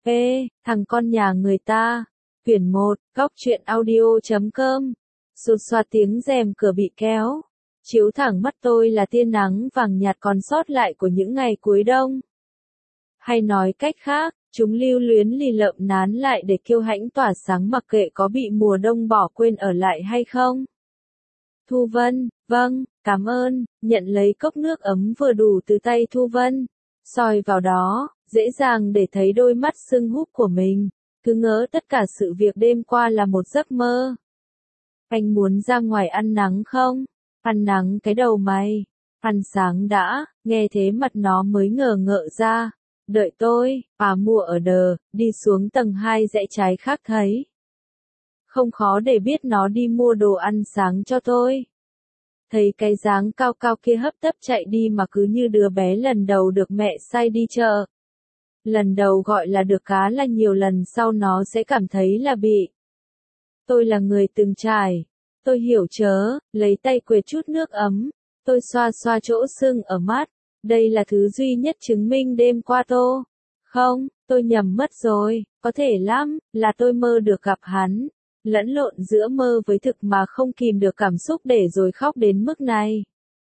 Thằng con nhà người ta. Quyển 1, Góc truyện audio.com. Sột soạt tiếng rèm cửa bị kéo. Chiếu thẳng mắt tôi là tia nắng vàng nhạt còn sót lại của những ngày cuối đông. Hay nói cách khác, chúng lưu luyến lì lợm nán lại để kiêu hãnh tỏa sáng mặc kệ có bị mùa đông bỏ quên ở lại hay không. Thu Vân, vâng, cảm ơn, nhận lấy cốc nước ấm vừa đủ từ tay Thu Vân. Soi vào đó, dễ dàng để thấy đôi mắt sưng húp của mình. Cứ ngỡ tất cả sự việc đêm qua là một giấc mơ. Anh muốn ra ngoài ăn nắng không? Ăn nắng cái đầu mày. Ăn sáng đã, nghe thế mặt nó mới ngờ ngợ ra. Đợi tôi, mua ở đờ, đi xuống tầng 2 rẽ trái khác thấy. Không khó để biết nó đi mua đồ ăn sáng cho tôi. Thấy cái dáng cao cao kia hấp tấp chạy đi mà cứ như đứa bé lần đầu được mẹ sai đi chợ. Lần đầu gọi là được cá là nhiều lần sau nó sẽ cảm thấy là bị. Tôi là người từng trải. Tôi hiểu chớ, lấy tay quệt chút nước ấm. Tôi xoa xoa chỗ sưng ở mắt. Đây là thứ duy nhất chứng minh đêm qua Không, tôi nhầm mất rồi, có thể lắm, là tôi mơ được gặp hắn. Lẫn lộn giữa mơ với thực mà không kìm được cảm xúc để rồi khóc đến mức này.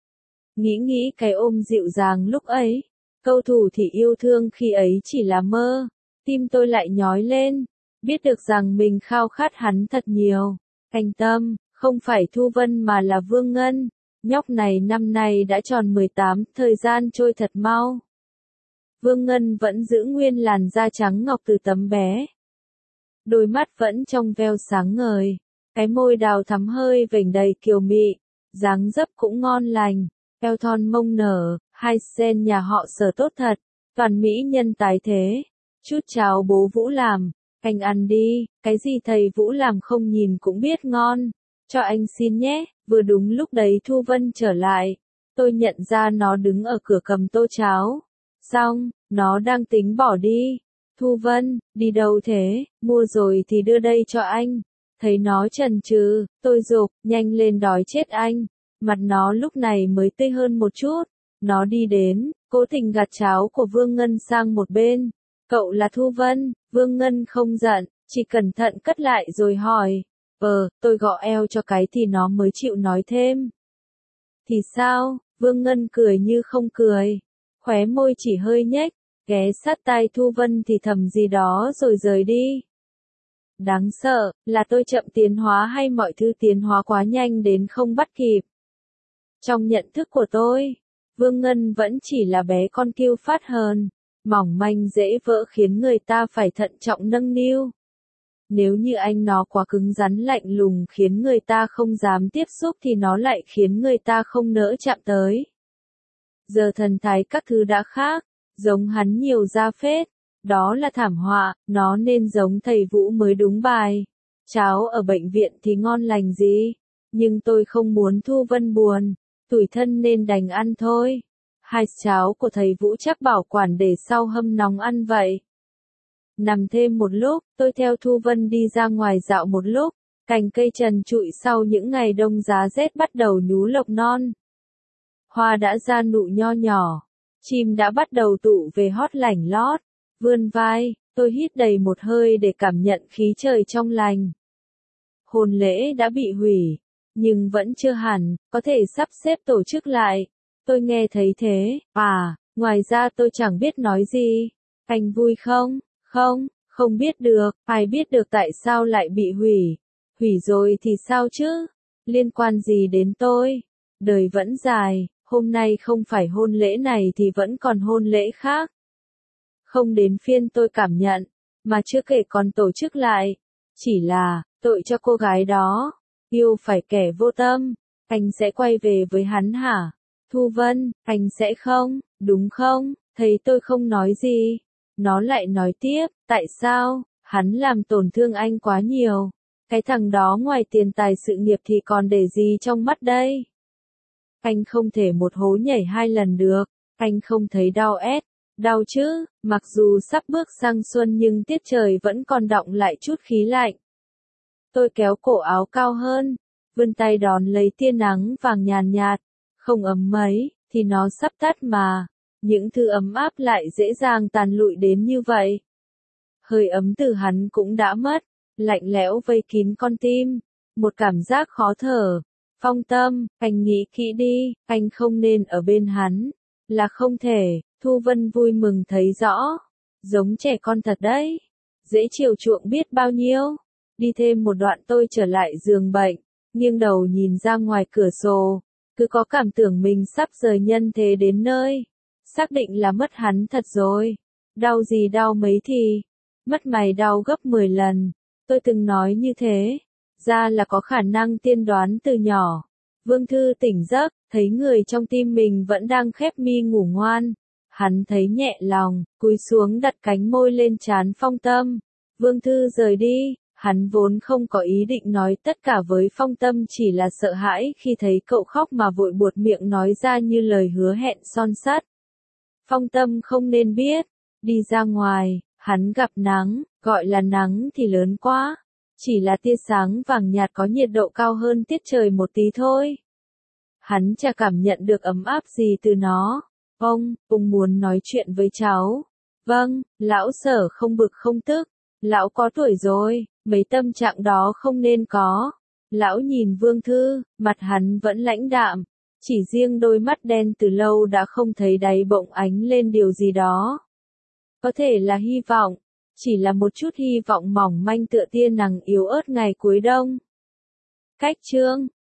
Nghĩ cái ôm dịu dàng lúc ấy. Câu thủ thì yêu thương khi ấy chỉ là mơ. Tim tôi lại nhói lên. Biết được rằng mình khao khát hắn thật nhiều. Anh Tâm, không phải Thu Vân mà là Vương Ngân. Nhóc này năm nay đã tròn 18, thời gian trôi thật mau. Vương Ngân vẫn giữ nguyên làn da trắng ngọc từ tấm bé. Đôi mắt vẫn trong veo sáng ngời. Cái môi đào thắm hơi vểnh đầy kiều mị. Dáng dấp cũng ngon lành. Eo thon mông nở, hai sen nhà họ Sở tốt thật. Toàn mỹ nhân tái thế. Chút cháo bố Vũ làm. Anh ăn đi, cái gì thầy Vũ làm không nhìn cũng biết ngon. Cho anh xin nhé. Vừa đúng lúc đấy Thu Vân trở lại. Tôi nhận ra nó đứng ở cửa cầm tô cháo. Xong, nó đang tính bỏ đi. Thu Vân, đi đâu thế? Mua rồi thì đưa đây cho anh. Thấy nó chần chừ, tôi giục, nhanh lên đói chết anh. Mặt nó lúc này mới tươi hơn một chút. Nó đi đến, cố tình gạt cháo của Vương Ngân sang một bên. Cậu là Thu Vân, Vương Ngân không giận, chỉ cẩn thận cất lại rồi hỏi. Tôi gõ eo cho cái thì nó mới chịu nói thêm. Thì sao? Vương Ngân cười như không cười. Khóe môi chỉ hơi nhếch, ghé sát tai Thu Vân thì thầm gì đó rồi rời đi. Đáng sợ, là tôi chậm tiến hóa hay mọi thứ tiến hóa quá nhanh đến không bắt kịp. Trong nhận thức của tôi, Vương Ngân vẫn chỉ là bé con kiêu phát hờn, mỏng manh dễ vỡ khiến người ta phải thận trọng nâng niu. Nếu như anh nó quá cứng rắn lạnh lùng khiến người ta không dám tiếp xúc thì nó lại khiến người ta không nỡ chạm tới. Giờ thần thái các thứ đã khác, giống hắn nhiều ra phết. Đó là thảm họa, nó nên giống thầy Vũ mới đúng bài. Cháo ở bệnh viện thì ngon lành gì. Nhưng tôi không muốn Thu Vân buồn, tủi thân nên đành ăn thôi. Hai cháo của thầy Vũ chắc bảo quản để sau hâm nóng ăn vậy. Nằm thêm một lúc, tôi theo Thu Vân đi ra ngoài dạo một lúc. Cành cây trần trụi sau những ngày đông giá rét bắt đầu nhú lộc non. Hoa đã ra nụ nho nhỏ. Chim đã bắt đầu tụ về hót lảnh lót. Vươn vai, tôi hít đầy một hơi để cảm nhận khí trời trong lành. Hôn lễ đã bị hủy, nhưng vẫn chưa hẳn, có thể sắp xếp tổ chức lại. Tôi nghe thấy thế, ngoài ra tôi chẳng biết nói gì. Anh vui không? Không biết được, ai biết được tại sao lại bị hủy. Hủy rồi thì sao chứ? Liên quan gì đến tôi? Đời vẫn dài, hôm nay không phải hôn lễ này thì vẫn còn hôn lễ khác. Không đến phiên tôi cảm nhận, mà chưa kể còn tổ chức lại. Chỉ là, tội cho cô gái đó. Yêu phải kẻ vô tâm. Anh sẽ quay về với hắn hả? Thu Vân, anh sẽ không, đúng không? Thấy tôi không nói gì. Nó lại nói tiếp, tại sao? Hắn làm tổn thương anh quá nhiều. Cái thằng đó ngoài tiền tài sự nghiệp thì còn để gì trong mắt đây? Anh không thể một hố nhảy 2 lần được. Anh không thấy đau đau chứ, mặc dù sắp bước sang xuân nhưng tiết trời vẫn còn đọng lại chút khí lạnh. Tôi kéo cổ áo cao hơn, vươn tay đón lấy tia nắng vàng nhàn nhạt, không ấm mấy, thì nó sắp tắt mà, những thứ ấm áp lại dễ dàng tàn lụi đến như vậy. Hơi ấm từ hắn cũng đã mất, lạnh lẽo vây kín con tim, một cảm giác khó thở. Phong Tâm, anh nghĩ kỹ đi, anh không nên ở bên hắn, là không thể. Thu Vân vui mừng thấy rõ, giống trẻ con thật đấy, dễ chiều chuộng biết bao nhiêu. Đi thêm một đoạn tôi trở lại giường bệnh, nghiêng đầu nhìn ra ngoài cửa sổ, cứ có cảm tưởng mình sắp rời nhân thế đến nơi. Xác định là mất hắn thật rồi. Đau gì đau mấy thì, mất mày đau gấp 10 lần. Tôi từng nói như thế, ra là có khả năng tiên đoán từ nhỏ. Vương Thư tỉnh giấc, thấy người trong tim mình vẫn đang khép mi ngủ ngoan. Hắn thấy nhẹ lòng, cúi xuống đặt cánh môi lên trán Phong Tâm. Vương Thư rời đi, hắn vốn không có ý định nói tất cả với Phong Tâm, chỉ là sợ hãi khi thấy cậu khóc mà vội buột miệng nói ra như lời hứa hẹn son sắt. Phong Tâm không nên biết, đi ra ngoài, hắn gặp nắng, gọi là nắng thì lớn quá, chỉ là tia sáng vàng nhạt có nhiệt độ cao hơn tiết trời một tí thôi. Hắn chả cảm nhận được ấm áp gì từ nó. Ông muốn nói chuyện với cháu. Vâng, lão Sở không bực không tức. Lão có tuổi rồi, mấy tâm trạng đó không nên có. Lão nhìn Vương Thư, mặt hắn vẫn lãnh đạm. Chỉ riêng đôi mắt đen từ lâu đã không thấy đáy bỗng ánh lên điều gì đó. Có thể là hy vọng, chỉ là một chút hy vọng mỏng manh tựa tia nắng yếu ớt ngày cuối đông. Cách chương